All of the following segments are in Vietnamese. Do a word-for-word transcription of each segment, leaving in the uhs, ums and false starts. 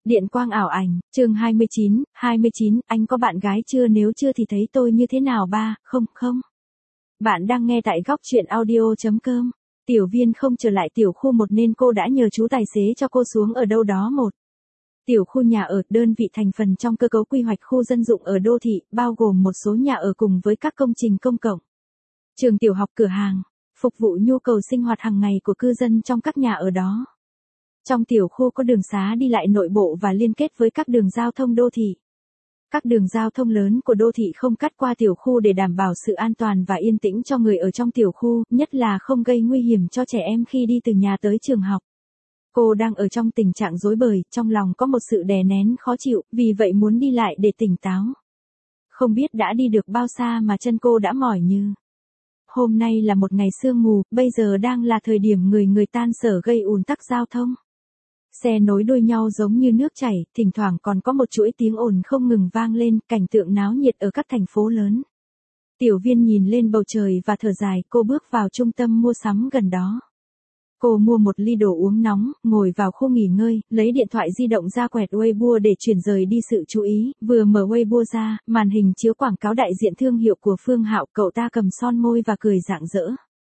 Điện quang ảo ảnh, chương hai mươi chín, hai mươi chín, anh có bạn gái chưa, nếu chưa thì thấy tôi như thế nào ba, không không. Bạn đang nghe tại góc truyện audio chấm com. Tiểu Viên không trở lại tiểu khu một nên cô đã nhờ chú tài xế cho cô xuống ở đâu đó một. Tiểu khu nhà ở, đơn vị thành phần trong cơ cấu quy hoạch khu dân dụng ở đô thị, bao gồm một số nhà ở cùng với các công trình công cộng, trường tiểu học, cửa hàng, phục vụ nhu cầu sinh hoạt hàng ngày của cư dân trong các nhà ở đó. Trong tiểu khu có đường xá đi lại nội bộ và liên kết với các đường giao thông đô thị. Các đường giao thông lớn của đô thị không cắt qua tiểu khu để đảm bảo sự an toàn và yên tĩnh cho người ở trong tiểu khu, nhất là không gây nguy hiểm cho trẻ em khi đi từ nhà tới trường học. Cô đang ở trong tình trạng rối bời, trong lòng có một sự đè nén khó chịu, vì vậy muốn đi lại để tỉnh táo. Không biết đã đi được bao xa mà chân cô đã mỏi như. Hôm nay là một ngày sương mù, bây giờ đang là thời điểm người người tan sở gây ùn tắc giao thông. Xe nối đuôi nhau giống như nước chảy, thỉnh thoảng còn có một chuỗi tiếng ồn không ngừng vang lên, cảnh tượng náo nhiệt ở các thành phố lớn. Tiểu Viên nhìn lên bầu trời và thở dài, cô bước vào trung tâm mua sắm gần đó. Cô mua một ly đồ uống nóng, ngồi vào khu nghỉ ngơi, lấy điện thoại di động ra quẹt Weibo để chuyển rời đi sự chú ý, vừa mở Weibo ra, màn hình chiếu quảng cáo đại diện thương hiệu của Phương Hạo, cậu ta cầm son môi và cười rạng rỡ.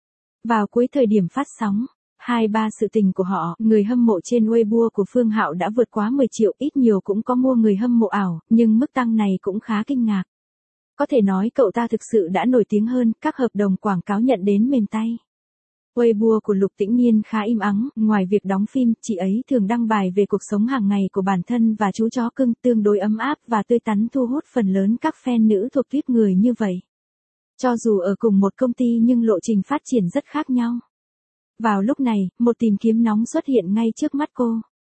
Vào cuối thời điểm phát sóng, hai ba sự tình của họ, người hâm mộ trên Weibo của Phương Hạo đã vượt quá mười triệu, ít nhiều cũng có mua người hâm mộ ảo, nhưng mức tăng này cũng khá kinh ngạc. Có thể nói cậu ta thực sự đã nổi tiếng hơn, các hợp đồng quảng cáo nhận đến mềm tay. Weibo của Lục Tĩnh Niên khá im ắng, ngoài việc đóng phim, chị ấy thường đăng bài về cuộc sống hàng ngày của bản thân và chú chó cưng, tương đối ấm áp và tươi tắn, thu hút phần lớn các fan nữ thuộc tuýp người như vậy. Cho dù ở cùng một công ty nhưng lộ trình phát triển rất khác nhau. Vào lúc này, một tìm kiếm nóng xuất hiện ngay trước mắt cô.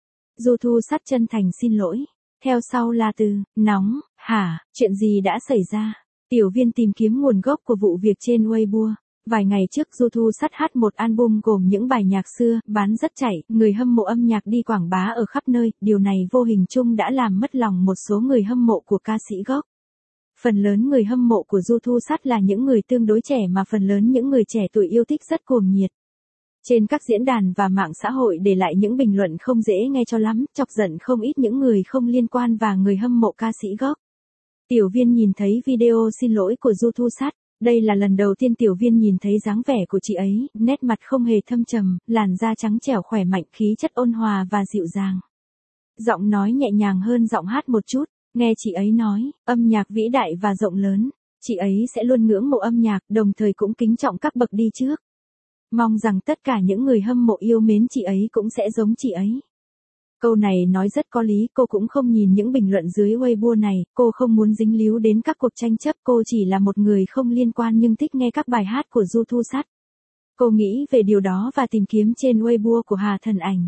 Du Thu Sát chân thành xin lỗi. Theo sau là từ, nóng, hả, chuyện gì đã xảy ra? Tiểu Viên tìm kiếm nguồn gốc của vụ việc trên Weibo. Vài ngày trước Du Thu Sát hát một album gồm những bài nhạc xưa, bán rất chạy, người hâm mộ âm nhạc đi quảng bá ở khắp nơi, điều này vô hình chung đã làm mất lòng một số người hâm mộ của ca sĩ gốc. Phần lớn người hâm mộ của Du Thu Sát là những người tương đối trẻ mà phần lớn những người trẻ tuổi yêu thích rất cuồng nhiệt. Trên các diễn đàn và mạng xã hội để lại những bình luận không dễ nghe cho lắm, chọc giận không ít những người không liên quan và người hâm mộ ca sĩ gốc. Tiểu Viên nhìn thấy video xin lỗi của Du Thu Sát. Đây là lần đầu tiên Tiểu Viên nhìn thấy dáng vẻ của chị ấy, nét mặt không hề thâm trầm, làn da trắng trẻo khỏe mạnh, khí chất ôn hòa và dịu dàng. Giọng nói nhẹ nhàng hơn giọng hát một chút, nghe chị ấy nói, âm nhạc vĩ đại và rộng lớn, chị ấy sẽ luôn ngưỡng mộ âm nhạc, đồng thời cũng kính trọng các bậc đi trước. Mong rằng tất cả những người hâm mộ yêu mến chị ấy cũng sẽ giống chị ấy. Câu này nói rất có lý, cô cũng không nhìn những bình luận dưới Weibo này, cô không muốn dính líu đến các cuộc tranh chấp, cô chỉ là một người không liên quan nhưng thích nghe các bài hát của Du Thu Sát. Cô nghĩ về điều đó và tìm kiếm trên Weibo của Hà Thần Ảnh.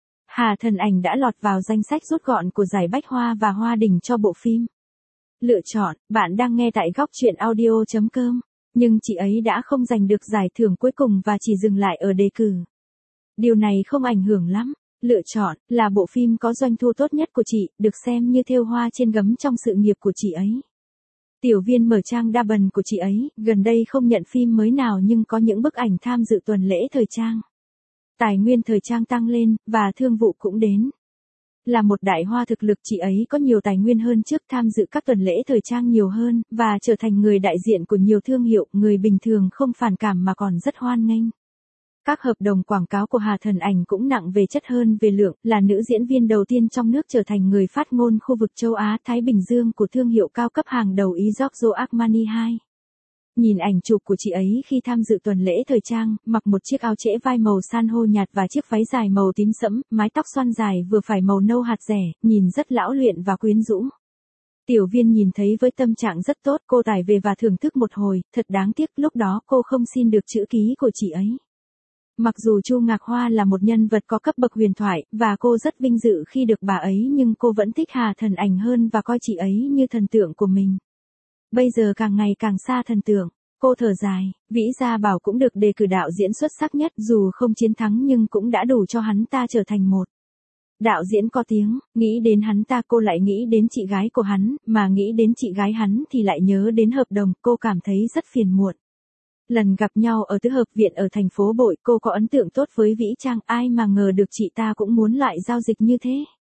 Hà Thần Ảnh đã lọt vào danh sách rút gọn của giải Bách Hoa và Hoa Đỉnh cho bộ phim. Lựa chọn, bạn đang nghe tại góc truyện audio chấm com, nhưng chị ấy đã không giành được giải thưởng cuối cùng và chỉ dừng lại ở đề cử. Điều này không ảnh hưởng lắm. Lựa chọn là bộ phim có doanh thu tốt nhất của chị, được xem như thêu hoa trên gấm trong sự nghiệp của chị ấy. Tiểu Viên mở trang đa bần của chị ấy, gần đây không nhận phim mới nào nhưng có những bức ảnh tham dự tuần lễ thời trang. Tài nguyên thời trang tăng lên, và thương vụ cũng đến. Là một đại hoa thực lực, chị ấy có nhiều tài nguyên hơn trước, tham dự các tuần lễ thời trang nhiều hơn, và trở thành người đại diện của nhiều thương hiệu, người bình thường không phản cảm mà còn rất hoan nghênh. Các hợp đồng quảng cáo của Hà Thần Ảnh cũng nặng về chất hơn về lượng, là nữ diễn viên đầu tiên trong nước trở thành người phát ngôn khu vực châu Á Thái Bình Dương của thương hiệu cao cấp hàng đầu ý Giorgio Armani hai. Nhìn ảnh chụp của chị ấy khi tham dự tuần lễ thời trang, mặc một chiếc áo trễ vai màu san hô nhạt và chiếc váy dài màu tím sẫm, mái tóc xoăn dài vừa phải màu nâu hạt rẻ, nhìn rất lão luyện và quyến rũ. Tiểu Viên nhìn thấy với tâm trạng rất tốt, cô tải về và thưởng thức một hồi, thật đáng tiếc lúc đó cô không xin được chữ ký của chị ấy. Mặc dù Chu Ngạc Hoa là một nhân vật có cấp bậc huyền thoại, và cô rất vinh dự khi được bà ấy, nhưng cô vẫn thích Hà Thần Ảnh hơn và coi chị ấy như thần tượng của mình. Bây giờ càng ngày càng xa thần tượng, cô thở dài, Vĩ Gia Bảo cũng được đề cử đạo diễn xuất sắc nhất, dù không chiến thắng nhưng cũng đã đủ cho hắn ta trở thành một đạo diễn có tiếng. Nghĩ đến hắn ta cô lại nghĩ đến chị gái của hắn, mà nghĩ đến chị gái hắn thì lại nhớ đến hợp đồng, cô cảm thấy rất phiền muộn. Lần gặp nhau ở tứ hợp viện ở thành phố Bội, cô có ấn tượng tốt với Vĩ Trang, ai mà ngờ được chị ta cũng muốn loại giao dịch như thế.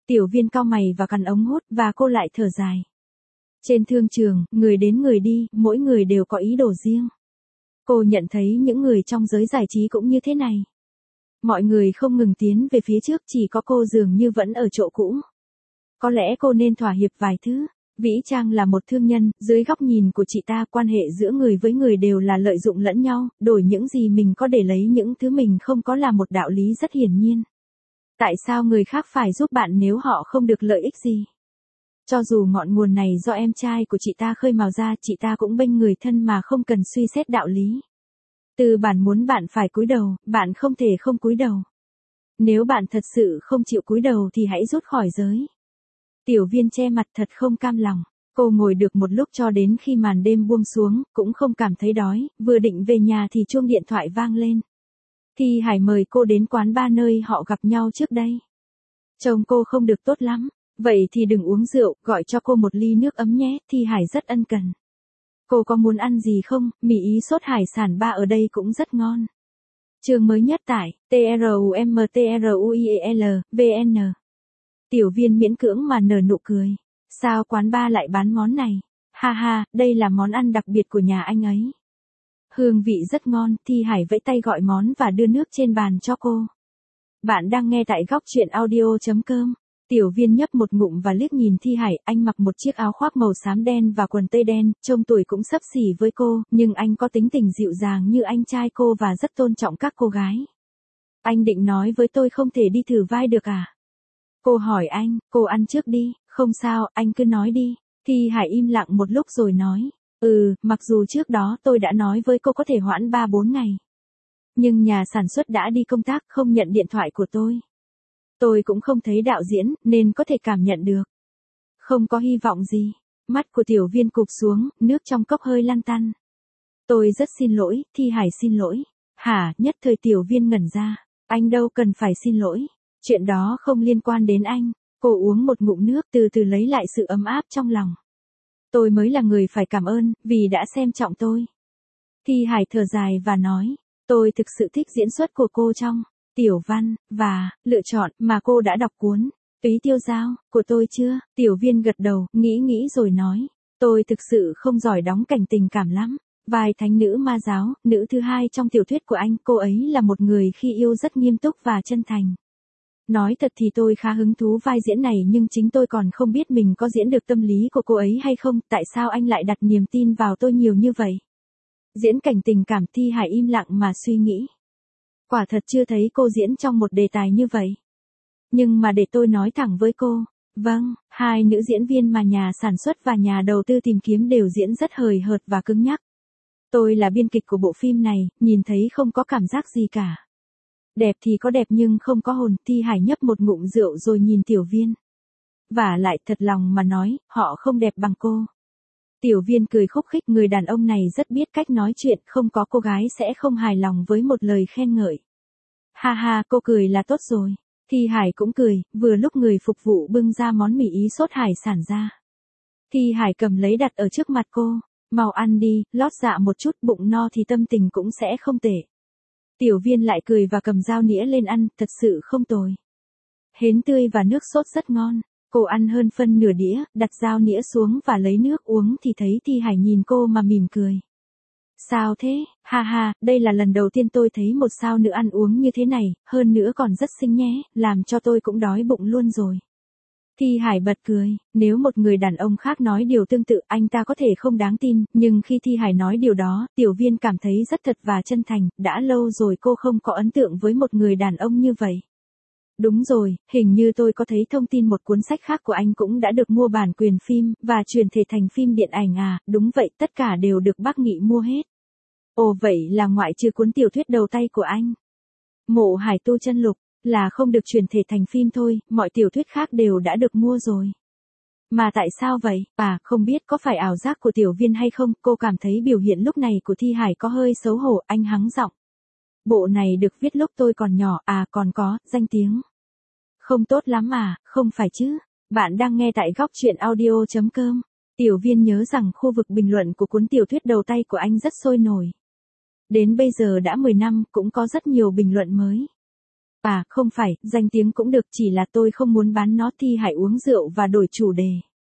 Tiểu Viên cau mày và cắn ống hút và cô lại thở dài. Trên thương trường, người đến người đi, mỗi người đều có ý đồ riêng. Cô nhận thấy những người trong giới giải trí cũng như thế này. Mọi người không ngừng tiến về phía trước, chỉ có cô dường như vẫn ở chỗ cũ. Có lẽ cô nên thỏa hiệp vài thứ. Vĩ Trang là một thương nhân, dưới góc nhìn của chị ta quan hệ giữa người với người đều là lợi dụng lẫn nhau, đổi những gì mình có để lấy những thứ mình không có là một đạo lý rất hiển nhiên. Tại sao người khác phải giúp bạn nếu họ không được lợi ích gì? Cho dù ngọn nguồn này do em trai của chị ta khơi mào ra, chị ta cũng bênh người thân mà không cần suy xét đạo lý. Từ bản muốn bạn phải cúi đầu, bạn không thể không cúi đầu. Nếu bạn thật sự không chịu cúi đầu thì hãy rút khỏi giới. Tiểu Viên che mặt thật không cam lòng. Cô ngồi được một lúc cho đến khi màn đêm buông xuống, cũng không cảm thấy đói, vừa định về nhà thì chuông điện thoại vang lên. Thi Hải mời cô đến quán bar nơi họ gặp nhau trước đây. Chồng cô không được tốt lắm, vậy thì đừng uống rượu, gọi cho cô một ly nước ấm nhé, Thi Hải rất ân cần. Cô có muốn ăn gì không, mì ý sốt hải sản ba ở đây cũng rất ngon. Chương mới nhất tại trumtruyel vn. Tiểu Viên miễn cưỡng mà nở nụ cười. Sao quán bar lại bán món này? Ha ha, đây là món ăn đặc biệt của nhà anh ấy. Hương vị rất ngon, Thi Hải vẫy tay gọi món và đưa nước trên bàn cho cô. Bạn đang nghe tại góc truyện audio.com. Tiểu Viên nhấp một ngụm và liếc nhìn Thi Hải, anh mặc một chiếc áo khoác màu xám đen và quần tây đen, trông tuổi cũng xấp xỉ với cô, nhưng anh có tính tình dịu dàng như anh trai cô và rất tôn trọng các cô gái. Anh định nói với tôi không thể đi thử vai được à? Cô hỏi anh, cô ăn trước đi, không sao, anh cứ nói đi. Thi Hải im lặng một lúc rồi nói, ừ, mặc dù trước đó tôi đã nói với cô có thể hoãn ba bốn ngày. Nhưng nhà sản xuất đã đi công tác không nhận điện thoại của tôi. Tôi cũng không thấy đạo diễn, nên có thể cảm nhận được. Không có hy vọng gì. Mắt của Tiểu Viên cụp xuống, nước trong cốc hơi lăn tăn. Tôi rất xin lỗi, Thi Hải xin lỗi. Hả, nhất thời Tiểu Viên ngẩn ra. Anh đâu cần phải xin lỗi. Chuyện đó không liên quan đến anh. Cô uống một ngụm nước từ từ lấy lại sự ấm áp trong lòng. Tôi mới là người phải cảm ơn, vì đã xem trọng tôi. Thi Hải thở dài và nói, tôi thực sự thích diễn xuất của cô trong Tiểu Văn, và lựa chọn mà cô đã đọc cuốn Túy Tiêu Dao của tôi chưa? Tiểu Viên gật đầu, nghĩ nghĩ rồi nói, tôi thực sự không giỏi đóng cảnh tình cảm lắm. Vai thánh nữ ma giáo, nữ thứ hai trong tiểu thuyết của anh, cô ấy là một người khi yêu rất nghiêm túc và chân thành. Nói thật thì tôi khá hứng thú vai diễn này, nhưng chính tôi còn không biết mình có diễn được tâm lý của cô ấy hay không, tại sao anh lại đặt niềm tin vào tôi nhiều như vậy? Diễn cảnh tình cảm, Thi Hải im lặng mà suy nghĩ. Quả thật chưa thấy cô diễn trong một đề tài như vậy. Nhưng mà để tôi nói thẳng với cô, vâng, hai nữ diễn viên mà nhà sản xuất và nhà đầu tư tìm kiếm đều diễn rất hời hợt và cứng nhắc. Tôi là biên kịch của bộ phim này, nhìn thấy không có cảm giác gì cả. Đẹp thì có đẹp nhưng không có hồn, Thi Hải nhấp một ngụm rượu rồi nhìn Tiểu Viên. Vả lại thật lòng mà nói, họ không đẹp bằng cô. Tiểu Viên cười khúc khích, người đàn ông này rất biết cách nói chuyện, không có cô gái sẽ không hài lòng với một lời khen ngợi. Ha ha, cô cười là tốt rồi. Thi Hải cũng cười, vừa lúc người phục vụ bưng ra món mì ý sốt hải sản ra. Thi Hải cầm lấy đặt ở trước mặt cô, mau ăn đi, lót dạ một chút, bụng no thì tâm tình cũng sẽ không tệ. Tiểu Viên lại cười và cầm dao nĩa lên ăn, thật sự không tồi. Hến tươi và nước sốt rất ngon. Cô ăn hơn phân nửa đĩa, đặt dao nĩa xuống và lấy nước uống thì thấy Thi Hải nhìn cô mà mỉm cười. Sao thế, ha ha, đây là lần đầu tiên tôi thấy một sao nữ ăn uống như thế này, hơn nữa còn rất xinh nhé, làm cho tôi cũng đói bụng luôn rồi. Thi Hải bật cười, nếu một người đàn ông khác nói điều tương tự anh ta có thể không đáng tin, nhưng khi Thi Hải nói điều đó, Tiểu Viên cảm thấy rất thật và chân thành, đã lâu rồi cô không có ấn tượng với một người đàn ông như vậy. Đúng rồi, hình như tôi có thấy thông tin một cuốn sách khác của anh cũng đã được mua bản quyền phim, và chuyển thể thành phim điện ảnh à, đúng vậy, tất cả đều được bác Nghị mua hết. Ồ vậy là ngoại trừ cuốn tiểu thuyết đầu tay của anh. Mộ Hải Tu Chân Lục, là không được chuyển thể thành phim thôi, mọi tiểu thuyết khác đều đã được mua rồi. Mà tại sao vậy? À, không biết có phải ảo giác của Tiểu Viên hay không, cô cảm thấy biểu hiện lúc này của Thi Hải có hơi xấu hổ, anh hắng giọng. Bộ này được viết lúc tôi còn nhỏ, à còn có, danh tiếng. Không tốt lắm à, không phải chứ? Bạn đang nghe tại góc truyện audio.com. Tiểu Viên nhớ rằng khu vực bình luận của cuốn tiểu thuyết đầu tay của anh rất sôi nổi. Đến bây giờ đã mười năm, cũng có rất nhiều bình luận mới. À, không phải, danh tiếng cũng được, chỉ là tôi không muốn bán nó. Thi Hải uống rượu và đổi chủ đề.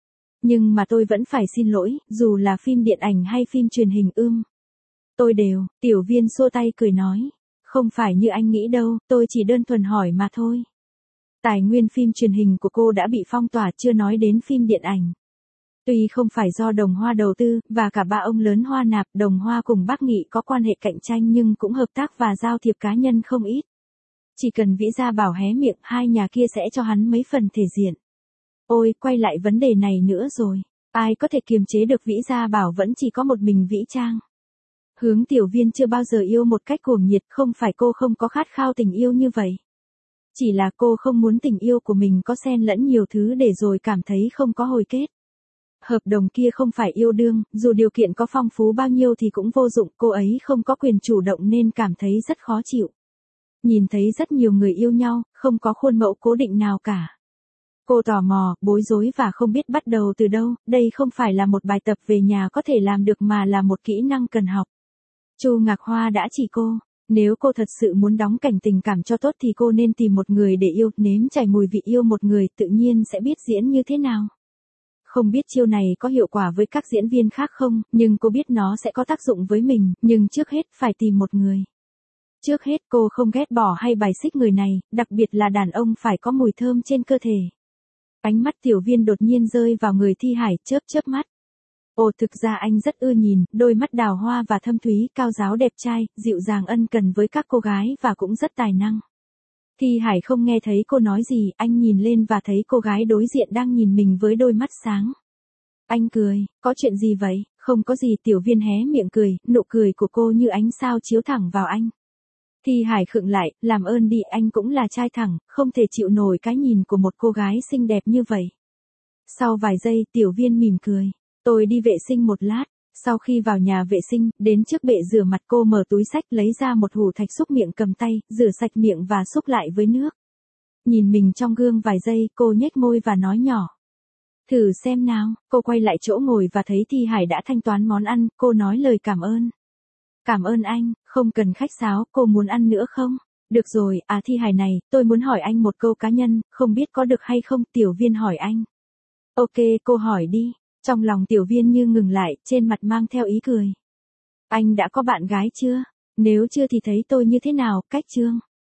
Nhưng mà tôi vẫn phải xin lỗi, dù là phim điện ảnh hay phim truyền hình ưm. Tôi đều, Tiểu Viên xua tay cười nói. Không phải như anh nghĩ đâu, tôi chỉ đơn thuần hỏi mà thôi. Tài nguyên phim truyền hình của cô đã bị phong tỏa, chưa nói đến phim điện ảnh. Tuy không phải do Đồng Hoa đầu tư, và cả ba ông lớn Hoa Nạp, Đồng Hoa cùng Bác Nghị có quan hệ cạnh tranh nhưng cũng hợp tác và giao thiệp cá nhân không ít. Chỉ cần Vĩ Gia Bảo hé miệng, hai nhà kia sẽ cho hắn mấy phần thể diện. Ôi, quay lại vấn đề này nữa rồi. Ai có thể kiềm chế được Vĩ Gia Bảo, vẫn chỉ có một mình Vĩ Trang. Hướng Tiểu Viên chưa bao giờ yêu một cách cuồng nhiệt, không phải cô không có khát khao tình yêu như vậy. Chỉ là cô không muốn tình yêu của mình có xen lẫn nhiều thứ để rồi cảm thấy không có hồi kết. Hợp đồng kia không phải yêu đương, dù điều kiện có phong phú bao nhiêu thì cũng vô dụng, cô ấy không có quyền chủ động nên cảm thấy rất khó chịu. Nhìn thấy rất nhiều người yêu nhau, không có khuôn mẫu cố định nào cả. Cô tò mò, bối rối và không biết bắt đầu từ đâu, đây không phải là một bài tập về nhà có thể làm được mà là một kỹ năng cần học. Chu Ngạc Hoa đã chỉ cô, nếu cô thật sự muốn đóng cảnh tình cảm cho tốt thì cô nên tìm một người để yêu, nếm trải mùi vị yêu một người, tự nhiên sẽ biết diễn như thế nào. Không biết chiêu này có hiệu quả với các diễn viên khác không, nhưng cô biết nó sẽ có tác dụng với mình, nhưng trước hết phải tìm một người. Trước hết cô không ghét bỏ hay bài xích người này, đặc biệt là đàn ông phải có mùi thơm trên cơ thể. Ánh mắt Tiểu Viên đột nhiên rơi vào người Thi Hải, chớp chớp mắt. Ồ, thực ra anh rất ưa nhìn, đôi mắt đào hoa và thâm thúy, cao ráo đẹp trai, dịu dàng ân cần với các cô gái và cũng rất tài năng. Thi Hải không nghe thấy cô nói gì, anh nhìn lên và thấy cô gái đối diện đang nhìn mình với đôi mắt sáng. Anh cười, có chuyện gì vậy? Không có gì. Tiểu Viên hé miệng cười, nụ cười của cô như ánh sao chiếu thẳng vào anh. Thi Hải khựng lại, làm ơn đi, anh cũng là trai thẳng, không thể chịu nổi cái nhìn của một cô gái xinh đẹp như vậy. Sau vài giây, Tiểu Viên mỉm cười. Tôi đi vệ sinh một lát. Sau khi vào nhà vệ sinh, đến trước bệ rửa mặt cô mở túi xách lấy ra một hũ thạch xúc miệng cầm tay, rửa sạch miệng và xúc lại với nước. Nhìn mình trong gương vài giây, cô nhếch môi và nói nhỏ. Thử xem nào, cô quay lại chỗ ngồi và thấy Thi Hải đã thanh toán món ăn, cô nói lời cảm ơn. Cảm ơn anh, không cần khách sáo, cô muốn ăn nữa không? Được rồi, à Thi Hải này, tôi muốn hỏi anh một câu cá nhân, không biết có được hay không? Tiểu Viên hỏi anh. Ok, cô hỏi đi. Trong lòng Tiểu Viên như ngừng lại, trên mặt mang theo ý cười. Anh đã có bạn gái chưa? Nếu chưa thì thấy tôi như thế nào? Cách chương.